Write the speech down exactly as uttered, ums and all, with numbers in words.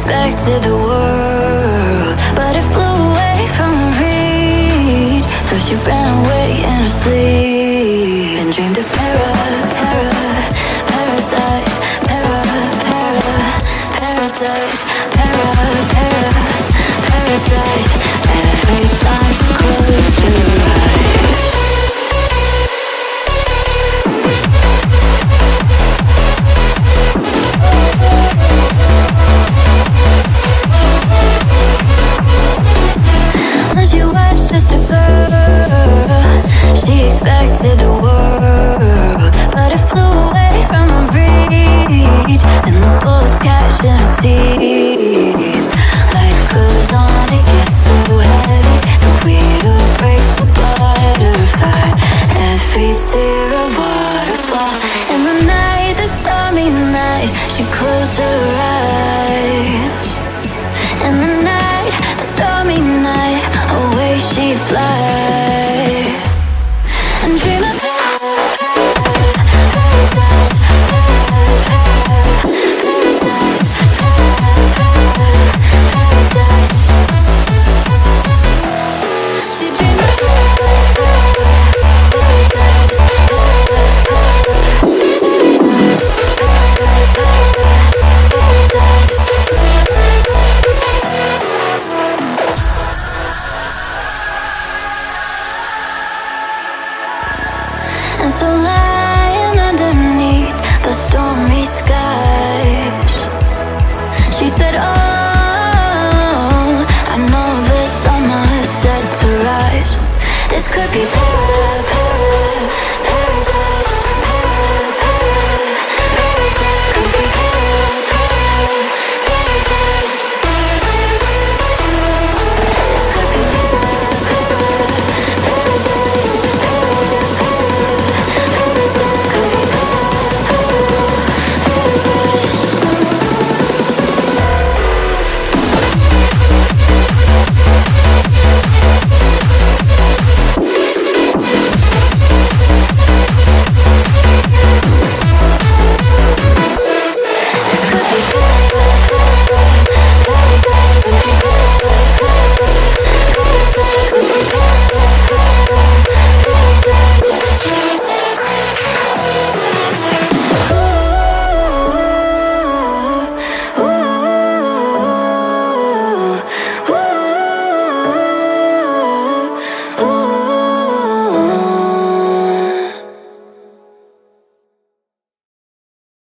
expected the world, but it flew away from her reach. So she ran away in her sleep and dreamed of para, para, paradise, para, para, paradise, para, para, paradise. Every time she closed her eyes. When she watched just a girl, she expected the world, but it flew away from her reach, and the bullets catch in its teeth. Life goes on, it gets so heavy, the wheel breaks the butterfly. Every tear a waterfall. In the night, the stormy night, she closed her eyes. In the night, the stormy night, away she'd fly and dream of paradise, paradise, paradise, paradise. She dreamed of paradise, and so lying underneath the stormy skies, she said, oh, I know the sun is set to rise. This could be para, para,